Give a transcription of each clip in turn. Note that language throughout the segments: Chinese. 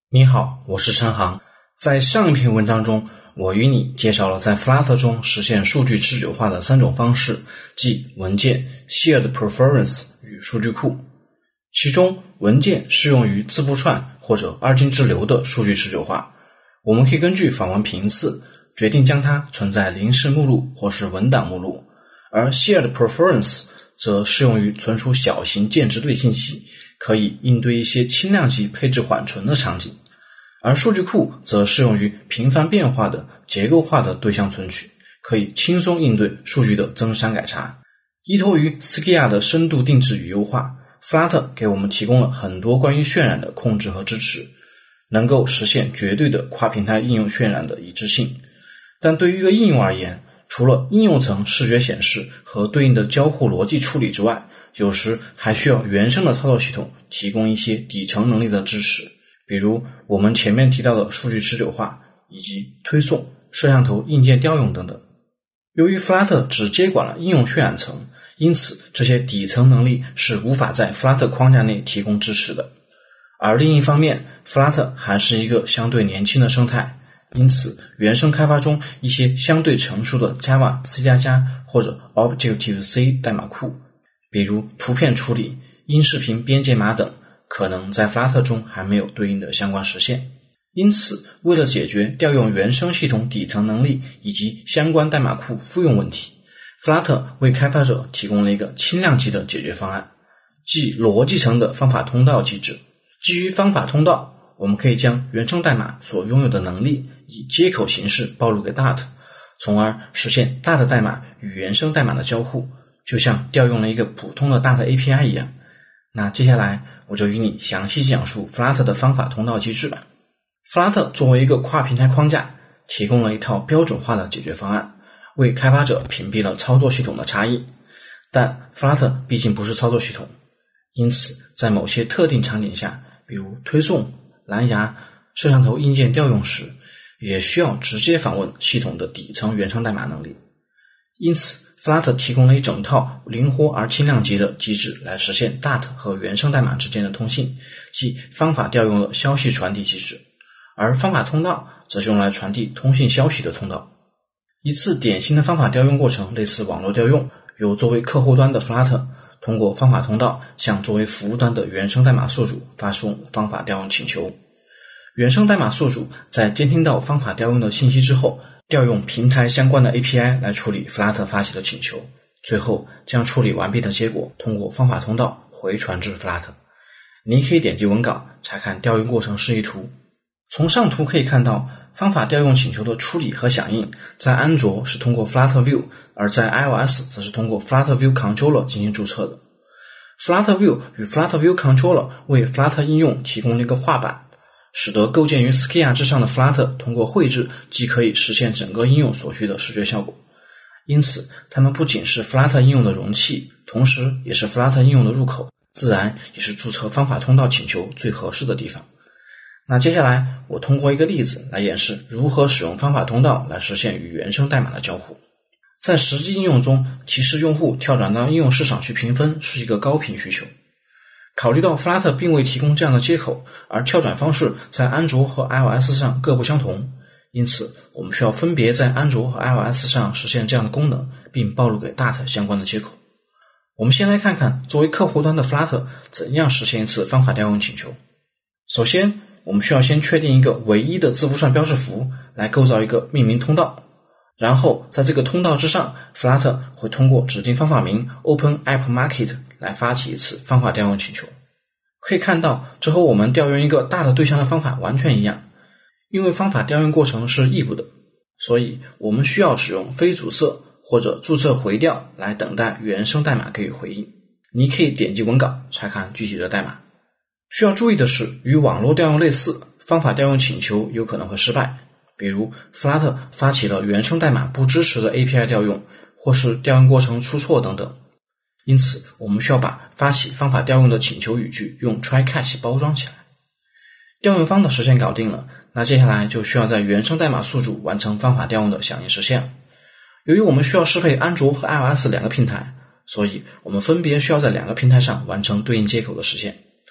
你好，我是陈航。在上一篇文章中，我与你介绍了在 Flutter 中实现数据持久化的三种方式，即文件、Shared Preference 与数据库。其中，文件适用于字符串或者二进制流的数据持久化，我们可以根据访问频次决定将它存在临时目录或是文档目录，而 Shared Preference 则适用于存储小型键值对信息，可以应对一些轻量级配置缓存的场景。而数据库则适用于频繁变化的结构化的对象存取，可以轻松应对数据的增删改查。依托于 Skia 的深度定制与优化， Flutter 给我们提供了很多关于渲染的控制和支持，能够实现绝对的跨平台应用渲染的一致性。但对于一个应用而言，除了应用层视觉显示和对应的交互逻辑处理之外，有时还需要原生的操作系统提供一些底层能力的支持，比如我们前面提到的数据持久化以及推送、摄像头硬件调用等等。由于 Flutter 只接管了应用渲染层，因此这些底层能力是无法在 Flutter 框架内提供支持的。而另一方面， Flutter 还是一个相对年轻的生态，因此原生开发中一些相对成熟的 Java、C++ 或者 Objective-C 代码库，比如图片处理、音视频编解码等，可能在 Flutter 中还没有对应的相关实现。因此，为了解决调用原生系统底层能力以及相关代码库复用问题， Flutter 为开发者提供了一个轻量级的解决方案，即逻辑层的方法通道机制。基于方法通道，我们可以将原生代码所拥有的能力以接口形式暴露给 Dart， 从而实现 Dart 代码与原生代码的交互，就像调用了一个普通的 Dart API 一样。那接下来我就与你详细讲述 Flutter 的方法通道机制吧。Flutter 作为一个跨平台框架，提供了一套标准化的解决方案，为开发者屏蔽了操作系统的差异。但 Flutter 毕竟不是操作系统，因此在某些特定场景下，比如推送、蓝牙、摄像头硬件调用时，也需要直接访问系统的底层原生代码能力。因此Flutter 提供了一整套灵活而轻量级的机制来实现 Dart 和原生代码之间的通信，即方法调用的消息传递机制，而方法通道则是用来传递通信消息的通道。一次典型的方法调用过程类似网络调用，由作为客户端的 Flutter 通过方法通道向作为服务端的原生代码宿主发送方法调用请求。原生代码宿主在监听到方法调用的信息之后，调用平台相关的 API 来处理 Flutter 发起的请求，最后将处理完毕的结果通过方法通道回传至 Flutter。 你可以点击文稿查看调用过程示意图。从上图可以看到，方法调用请求的处理和响应在安卓是通过 Flutter View， 而在 iOS 则是通过 Flutter View Controller 进行注册的。Flutter View 与 Flutter View Controller 为 Flutter 应用提供了一个画板，使得构建于 Skia 之上的 Flutter 通过绘制既可以实现整个应用所需的视觉效果。因此它们不仅是 Flutter 应用的容器，同时也是 Flutter 应用的入口，自然也是注册方法通道请求最合适的地方。那接下来我通过一个例子来演示如何使用方法通道来实现与原生代码的交互。在实际应用中，提示用户跳转到应用市场去评分是一个高频需求。考虑到 Flutter 并未提供这样的接口，而跳转方式在安卓和 iOS 上各不相同，因此我们需要分别在安卓和 iOS 上实现这样的功能，并暴露给 Dart 相关的接口。我们先来看看作为客户端的 Flutter 怎样实现一次方法调用请求。首先，我们需要先确定一个唯一的字符串标识符来构造一个命名通道，然后在这个通道之上， Flutter 会通过指定方法名 Open App Market 来发起一次方法调用请求。可以看到，这和我们调用一个大的对象的方法完全一样。因为方法调用过程是异步的，所以我们需要使用非阻塞或者注册回调来等待原生代码给予回应。你可以点击文稿查看具体的代码。需要注意的是，与网络调用类似，方法调用请求有可能会失败，比如 Flutter 发起了原生代码不支持的 API 调用，或是调用过程出错等等。因此我们需要把发起方法调用的请求语句用 try catch 包装起来。调用方的实现搞定了，那接下来就需要在原生代码宿主完成方法调用的响应实现了。由于我们需要适配安卓和 iOS 两个平台，所以我们分别需要在两个平台上完成对应接口的实现。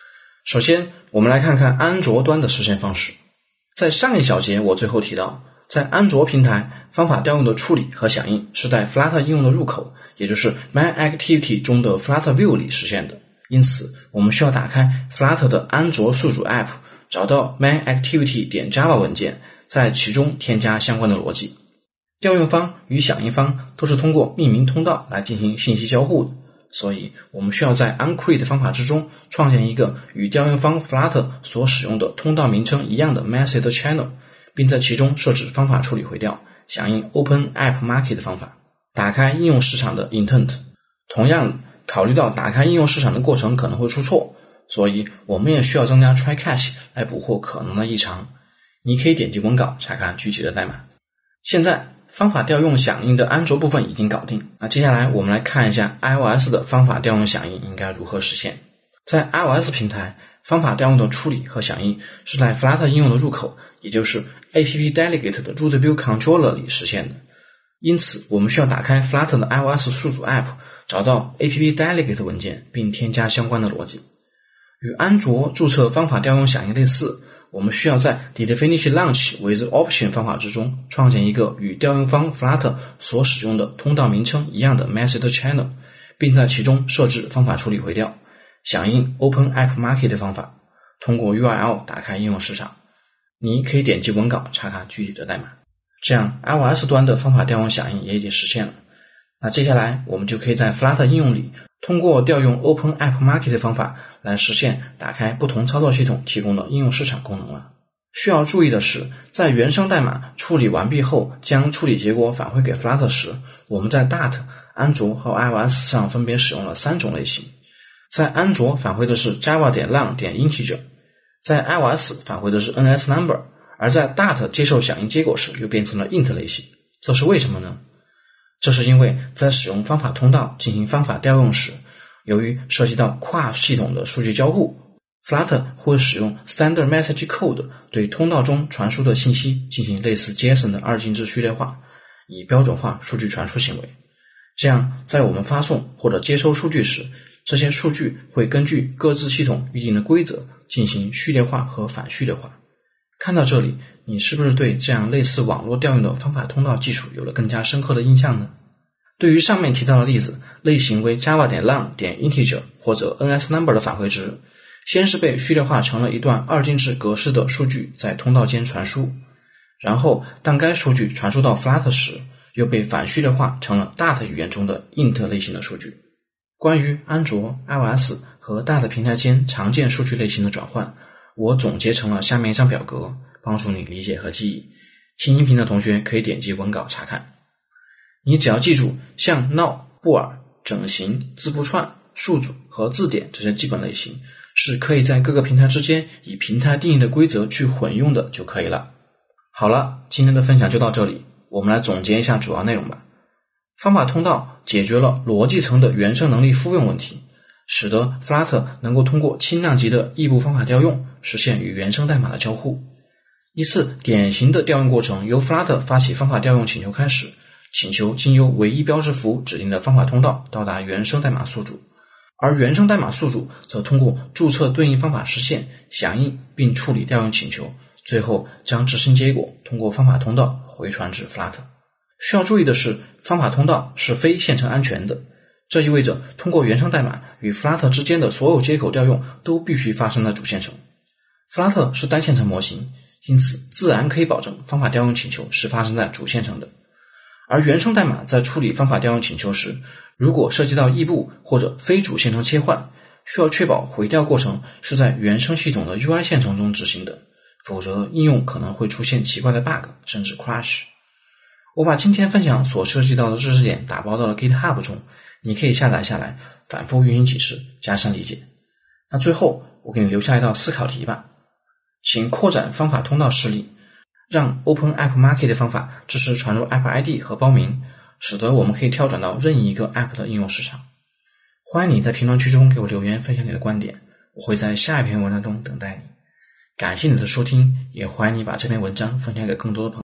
首先，我们来看看安卓端的实现方式。在上一小节我最后提到，在安卓平台，方法调用的处理和响应是在 Flutter 应用的入口，也就是 MyActivity 中的 Flutter View 里实现的。因此，我们需要打开 Flutter 的安卓宿主 App， 找到 MyActivity.java 文件，在其中添加相关的逻辑。调用方与响应方都是通过命名通道来进行信息交互的，所以我们需要在 onCreate 方法之中创建一个与调用方 Flutter 所使用的通道名称一样的 Method Channel， 并在其中设置方法处理回调，响应 Open App Market 的方法，打开应用市场的 Intent。 同样，考虑到打开应用市场的过程可能会出错，所以我们也需要增加 Try Catch 来捕获可能的异常。你可以点击文稿查看具体的代码。现在方法调用响应的安卓部分已经搞定，那接下来我们来看一下 iOS 的方法调用响应应该如何实现。在 iOS 平台，方法调用的处理和响应是在 Flutter 应用的入口，也就是 App Delegate 的 Root View Controller 里实现的。因此，我们需要打开 Flutter 的 iOS 宿主 App， 找到 App Delegate 文件，并添加相关的逻辑。与安卓注册方法调用响应类似，我们需要在 Definition Launch with Option 方法之中创建一个与调用方 Flutter 所使用的通道名称一样的 Method Channel， 并在其中设置方法处理回调，响应 Open App Market 方法，通过 URL 打开应用市场。你可以点击文稿查看具体的代码。这样 iOS 端的方法调用响应也已经实现了。那接下来我们就可以在 Flutter 应用里通过调用 Open App Market 的方法来实现打开不同操作系统提供的应用市场功能了。需要注意的是，在原生代码处理完毕后将处理结果返回给 Flutter 时，我们在 Dart、安卓和 iOS 上分别使用了3种类型。在安卓返回的是 java.long.integer， 在 iOS 返回的是 NSNumber， 而在 Dart 接受响应结果时又变成了 int 类型。这是为什么呢？这是因为在使用方法通道进行方法调用时，由于涉及到跨系统的数据交互， Flutter 会使用 Standard Message Code 对通道中传输的信息进行类似 JSON 的二进制序列化，以标准化数据传输行为。这样在我们发送或者接收数据时，这些数据会根据各自系统预定的规则进行序列化和反序列化。看到这里，你是不是对这样类似网络调用的方法通道技术有了更加深刻的印象呢？对于上面提到的例子，类型为 java.long.integer 或者 NSNumber 的返回值，先是被序列化成了一段二进制格式的数据在通道间传输，然后当该数据传输到 Flutter 时，又被反序列化成了 Dart 语言中的 int 类型的数据。关于安卓、iOS 和 Dart 平台间常见数据类型的转换，我总结成了下面一张表格，帮助你理解和记忆。听音频的同学可以点击文稿查看。你只要记住像 now、布尔、整形、字符串、数组和字典这些基本类型，是可以在各个平台之间以平台定义的规则去混用的就可以了。好了，今天的分享就到这里，我们来总结一下主要内容吧。方法通道解决了逻辑层的原生能力复用问题，使得 Flutter 能够通过轻量级的异步方法调用实现与原生代码的交互。一次典型的调用过程由 Flutter 发起方法调用请求开始，请求经由唯一标识符指定的方法通道到达原生代码宿主，而原生代码宿主则通过注册对应方法实现、响应并处理调用请求，最后将执行结果通过方法通道回传至 Flutter。 需要注意的是，方法通道是非线程安全的，这意味着通过原生代码与 Flutter 之间的所有接口调用都必须发生在主线程。 Flutter 是单线程模型，因此自然可以保证方法调用请求是发生在主线程的。而原生代码在处理方法调用请求时，如果涉及到异步或者非主线程切换，需要确保回调过程是在原生系统的 UI 线程中执行的，否则应用可能会出现奇怪的 bug 甚至 crash。 我把今天分享所涉及到的知识点打包到了 GitHub 中，你可以下载下来反复运行几次，加深理解。那最后我给你留下一道思考题吧，请扩展方法通道示例，让 Open App Market 的方法支持传入 App ID 和包名，使得我们可以跳转到任意一个 App 的应用市场。欢迎你在评论区中给我留言分享你的观点，我会在下一篇文章中等待你。感谢你的收听，也欢迎你把这篇文章分享给更多的朋友。